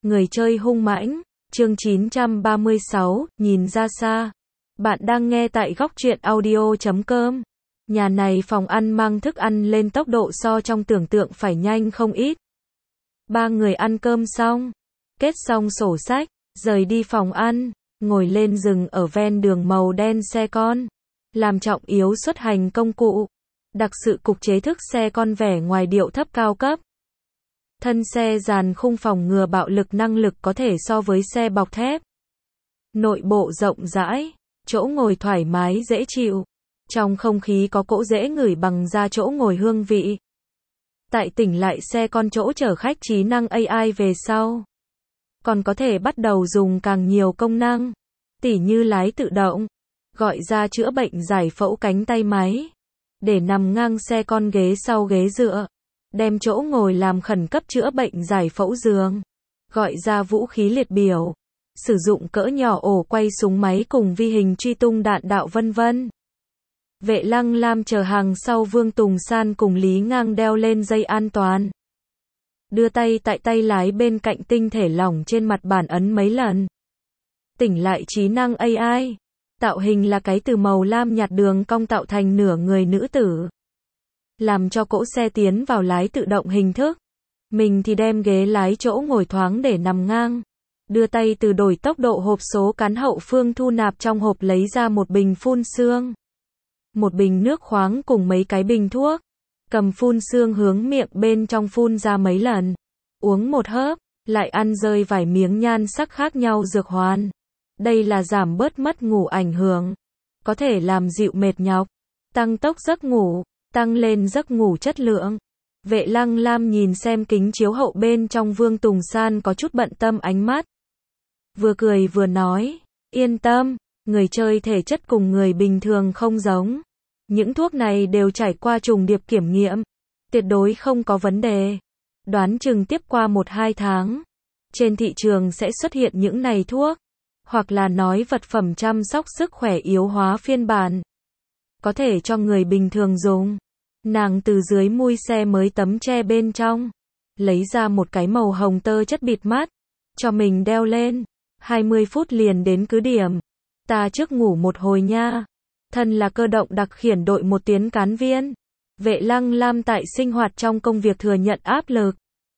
Người chơi hung mãnh, chương 936, nhìn ra xa. Bạn đang nghe tại góc truyện audio.com. Nhà này phòng ăn mang thức ăn lên tốc độ so trong tưởng tượng phải nhanh không ít. Ba người ăn cơm xong, kết xong sổ sách, rời đi phòng ăn, ngồi lên rừng ở ven đường màu đen xe con. Làm trọng yếu xuất hành công cụ. Đặc sự cục chế thức xe con vẻ ngoài điệu thấp cao cấp. Thân xe dàn khung phòng ngừa bạo lực năng lực có thể so với xe bọc thép. Nội bộ rộng rãi, chỗ ngồi thoải mái dễ chịu. Trong không khí có cỗ dễ ngửi bằng da chỗ ngồi hương vị. Tại tỉnh lại xe con chỗ chở khách trí năng AI về sau. Còn có thể bắt đầu dùng càng nhiều công năng. Tỉ như lái tự động, gọi ra chữa bệnh giải phẫu cánh tay máy. Để nằm ngang xe con ghế sau ghế dựa. Đem chỗ ngồi làm khẩn cấp chữa bệnh giải phẫu giường. Gọi ra vũ khí liệt biểu. Sử dụng cỡ nhỏ ổ quay súng máy cùng vi hình truy tung đạn đạo vân vân. Vệ Lăng Lam chờ hàng sau Vương Tùng San cùng Lý Ngang đeo lên dây an toàn. Đưa tay tại tay lái bên cạnh tinh thể lỏng trên mặt bàn ấn mấy lần. Tỉnh lại trí năng AI. Tạo hình là cái từ màu lam nhạt đường cong tạo thành nửa người nữ tử. Làm cho cỗ xe tiến vào lái tự động hình thức. Mình thì đem ghế lái chỗ ngồi thoáng để nằm ngang. Đưa tay từ đổi tốc độ hộp số cán hậu phương thu nạp trong hộp lấy ra một bình phun sương. Một bình nước khoáng cùng mấy cái bình thuốc. Cầm phun sương hướng miệng bên trong phun ra mấy lần. Uống một hớp, lại ăn rơi vài miếng nhan sắc khác nhau dược hoàn. Đây là giảm bớt mất ngủ ảnh hưởng. Có thể làm dịu mệt nhọc. Tăng tốc giấc ngủ. Tăng lên giấc ngủ chất lượng. Vệ Lăng Lam nhìn xem kính chiếu hậu bên trong Vương Tùng San có chút bận tâm ánh mắt. Vừa cười vừa nói, yên tâm, người chơi thể chất cùng người bình thường không giống. Những thuốc này đều trải qua trùng điệp kiểm nghiệm. Tuyệt đối không có vấn đề. Đoán chừng tiếp qua 1-2 tháng. Trên thị trường sẽ xuất hiện những này thuốc. Hoặc là nói vật phẩm chăm sóc sức khỏe yếu hóa phiên bản. Có thể cho người bình thường dùng. Nàng từ dưới mui xe mới tấm che bên trong. Lấy ra một cái màu hồng tơ chất bịt mắt. Cho mình đeo lên. 20 phút liền đến cứ điểm. Ta trước ngủ một hồi nha. Thân là cơ động đặc khiển đội một tiến cán viên. Vệ Lăng Lam tại sinh hoạt trong công việc thừa nhận áp lực.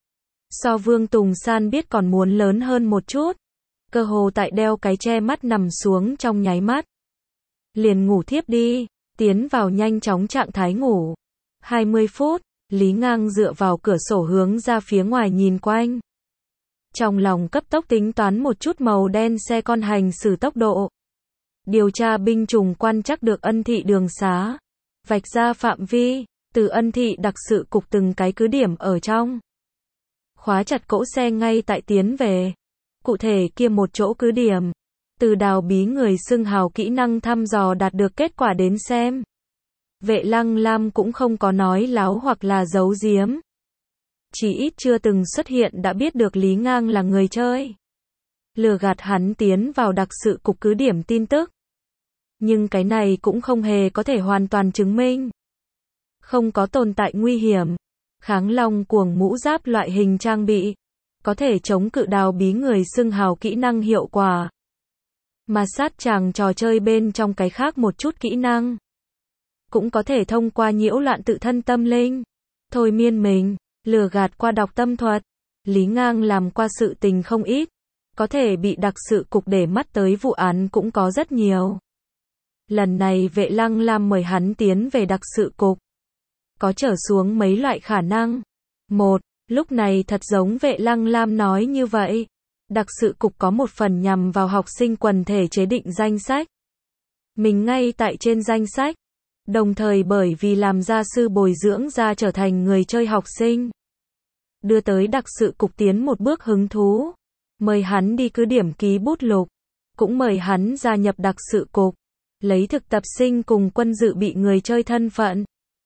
So Vương Tùng San biết còn muốn lớn hơn một chút. Cơ hồ tại đeo cái che mắt nằm xuống trong nháy mắt. Liền ngủ thiếp đi. Tiến vào nhanh chóng trạng thái ngủ. 20 phút, Lý Ngang dựa vào cửa sổ hướng ra phía ngoài nhìn quanh. Trong lòng cấp tốc tính toán một chút màu đen xe con hành xử tốc độ. Điều tra binh chủng quan trắc được Ân Thị đường xá. Vạch ra phạm vi, từ Ân Thị đặc sự cục từng cái cứ điểm ở trong. Khóa chặt cỗ xe ngay tại tiến về. Cụ thể kia một chỗ cứ điểm. Từ đào bí người xưng hào kỹ năng thăm dò đạt được kết quả đến xem. Vệ Lăng Lam cũng không có nói láo hoặc là giấu giếm. Chỉ ít chưa từng xuất hiện đã biết được Lý Ngang là người chơi. Lừa gạt hắn tiến vào đặc sự cục cứ điểm tin tức. Nhưng cái này cũng không hề có thể hoàn toàn chứng minh. Không có tồn tại nguy hiểm. Kháng long cuồng mũ giáp loại hình trang bị. Có thể chống cự đào bí người xưng hào kỹ năng hiệu quả. Mà sát chàng trò chơi bên trong cái khác một chút kỹ năng. Cũng có thể thông qua nhiễu loạn tự thân tâm linh. Thôi miên mình, lừa gạt qua đọc tâm thuật. Lý Ngang làm qua sự tình không ít. Có thể bị đặc sự cục để mắt tới vụ án cũng có rất nhiều. Lần này Vệ Lăng Lam mời hắn tiến về đặc sự cục. Có trở xuống mấy loại khả năng. Một, lúc này thật giống Vệ Lăng Lam nói như vậy. Đặc sự cục có một phần nhằm vào học sinh quần thể chế định danh sách. Mình ngay tại trên danh sách. Đồng thời bởi vì làm gia sư bồi dưỡng ra trở thành người chơi học sinh. Đưa tới đặc sự cục tiến một bước hứng thú. Mời hắn đi cứ điểm ký bút lục. Cũng mời hắn gia nhập đặc sự cục. Lấy thực tập sinh cùng quân dự bị người chơi thân phận.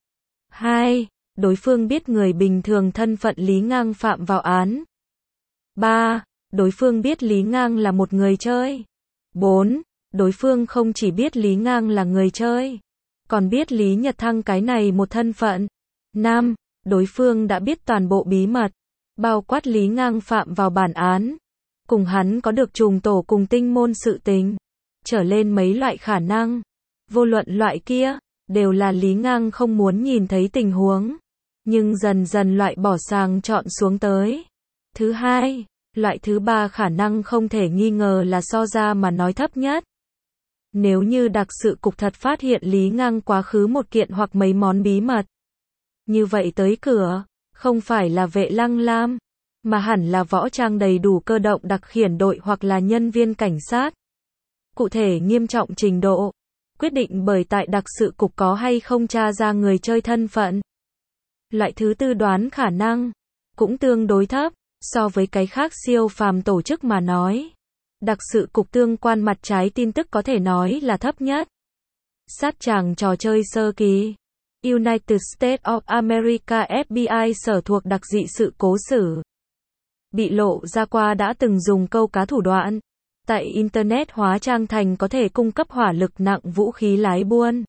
2. Đối phương biết người bình thường thân phận Lý Ngang phạm vào án. 3. Đối phương biết Lý Ngang là một người chơi. 4. Đối phương không chỉ biết Lý Ngang là người chơi. Còn biết Lý Nhật Thăng cái này một thân phận. 5. Đối phương đã biết toàn bộ bí mật. Bao quát Lý Ngang phạm vào bản án. cùng hắn có được trùng tổ cùng tinh môn sự tình, trở lên mấy loại khả năng. Vô luận loại kia, đều là Lý Ngang không muốn nhìn thấy tình huống, nhưng dần dần loại bỏ sàng chọn xuống tới. Thứ hai, loại thứ ba khả năng không thể nghi ngờ là so ra mà nói thấp nhất. Nếu như đặc sự cục thật phát hiện Lý Ngang quá khứ một kiện hoặc mấy món bí mật, như vậy tới cửa, không phải là Vệ Lăng Lam, mà hẳn là võ trang đầy đủ cơ động đặc khiển đội hoặc là nhân viên cảnh sát. Cụ thể nghiêm trọng trình độ, quyết định bởi tại đặc sự cục có hay không tra ra người chơi thân phận. Loại thứ tư đoán khả năng, cũng tương đối thấp, so với cái khác siêu phàm tổ chức mà nói. Đặc sự cục tương quan mặt trái tin tức có thể nói là thấp nhất. Sát tràng trò chơi sơ kỳ. United States of America FBI sở thuộc đặc dị sự cố xử. Bị lộ ra qua đã từng dùng câu cá thủ đoạn. Tại Internet hóa trang thành có thể cung cấp hỏa lực nặng vũ khí lái buôn.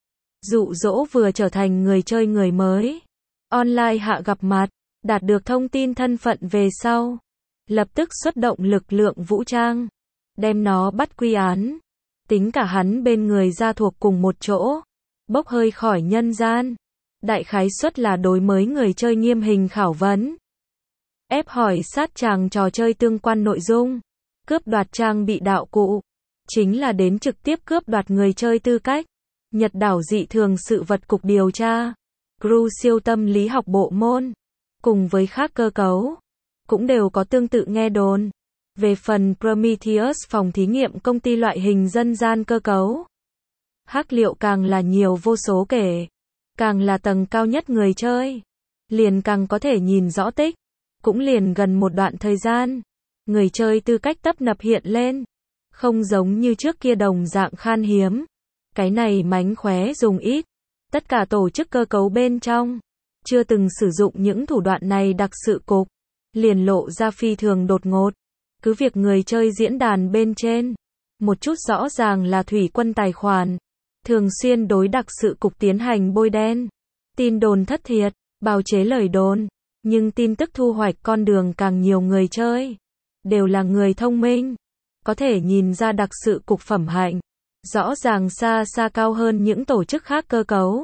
Dụ dỗ vừa trở thành người chơi người mới. Online hạ gặp mặt, đạt được thông tin thân phận về sau. Lập tức xuất động lực lượng vũ trang. Đem nó bắt quy án. Tính cả hắn bên người ra thuộc cùng một chỗ. Bốc hơi khỏi nhân gian. Đại khái suất là đối mới người chơi nghiêm hình khảo vấn. Ép hỏi sát tràng trò chơi tương quan nội dung. Cướp đoạt trang bị đạo cụ. Chính là đến trực tiếp cướp đoạt người chơi tư cách. Nhật đảo dị thường sự vật cục điều tra. Crew siêu tâm lý học bộ môn. Cùng với khác cơ cấu. Cũng đều có tương tự nghe đồn. Về phần Prometheus phòng thí nghiệm công ty loại hình dân gian cơ cấu. Hắc liệu càng là nhiều vô số kể. Càng là tầng cao nhất người chơi. Liền càng có thể nhìn rõ tích. Cũng liền gần một đoạn thời gian. Người chơi tư cách tấp nập hiện lên. Không giống như trước kia đồng dạng khan hiếm. Cái này mánh khóe dùng ít. Tất cả tổ chức cơ cấu bên trong. Chưa từng sử dụng những thủ đoạn này đặc sự cục. Liền lộ ra phi thường đột ngột. Cứ việc người chơi diễn đàn bên trên. Một chút rõ ràng là thủy quân tài khoản. Thường xuyên đối đặc sự cục tiến hành bôi đen. Tin đồn thất thiệt, bào chế lời đồn. Nhưng tin tức thu hoạch con đường càng nhiều người chơi. Đều là người thông minh. Có thể nhìn ra đặc sự cục phẩm hạnh. Rõ ràng xa xa cao hơn những tổ chức khác cơ cấu.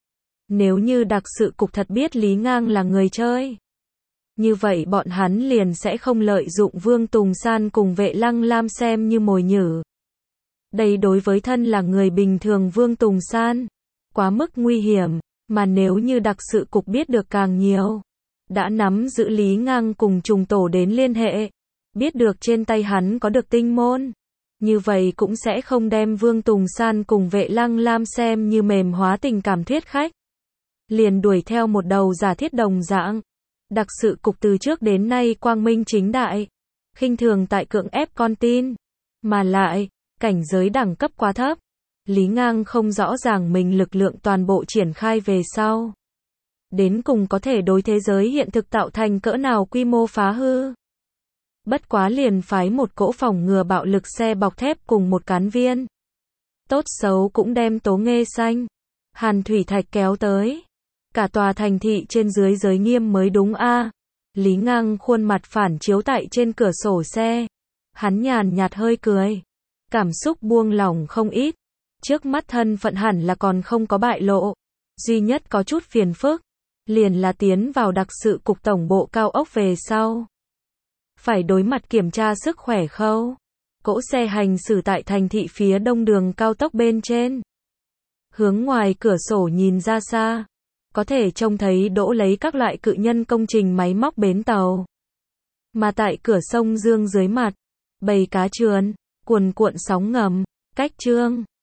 Nếu như đặc sự cục thật biết Lý Ngang là người chơi. Như vậy bọn hắn liền sẽ không lợi dụng Vương Tùng San cùng Vệ Lăng Lam xem như mồi nhử. Đây đối với thân là người bình thường Vương Tùng San. Quá mức nguy hiểm. Mà nếu như đặc sự cục biết được càng nhiều. Đã nắm giữ Lý Ngang cùng trùng tổ đến liên hệ. Biết được trên tay hắn có được tinh môn. Như vậy cũng sẽ không đem Vương Tùng San cùng Vệ Lăng Lam xem như mềm hóa tình cảm thuyết khách. Liền đuổi theo một đầu giả thiết đồng dạng. Đặc sự cục từ trước đến nay quang minh chính đại. Khinh thường tại cưỡng ép con tin. Mà lại, cảnh giới đẳng cấp quá thấp. Lý Ngang không rõ ràng mình lực lượng toàn bộ triển khai về sau. Đến cùng có thể đối thế giới hiện thực tạo thành cỡ nào quy mô phá hư. Bất quá liền phái một cỗ phòng ngừa bạo lực xe bọc thép cùng một cán viên. Tốt xấu cũng đem Tố Nghê Xanh, Hàn Thủy Thạch kéo tới. Cả tòa thành thị trên dưới giới nghiêm mới đúng a. Lý Ngang khuôn mặt phản chiếu tại trên cửa sổ xe. Hắn nhàn nhạt hơi cười. Cảm xúc buông lỏng không ít. Trước mắt thân phận hẳn là còn không có bại lộ. Duy nhất có chút phiền phức. Liền là tiến vào đặc sự cục tổng bộ cao ốc về sau. Phải đối mặt kiểm tra sức khỏe khâu. Cỗ xe hành xử tại thành thị phía đông đường cao tốc bên trên. Hướng ngoài cửa sổ nhìn ra xa. Có thể trông thấy đỗ lấy các loại cự nhân công trình máy móc bến tàu. Mà tại cửa sông Dương dưới mặt. Bầy cá trườn, cuồn cuộn sóng ngầm, cách trương.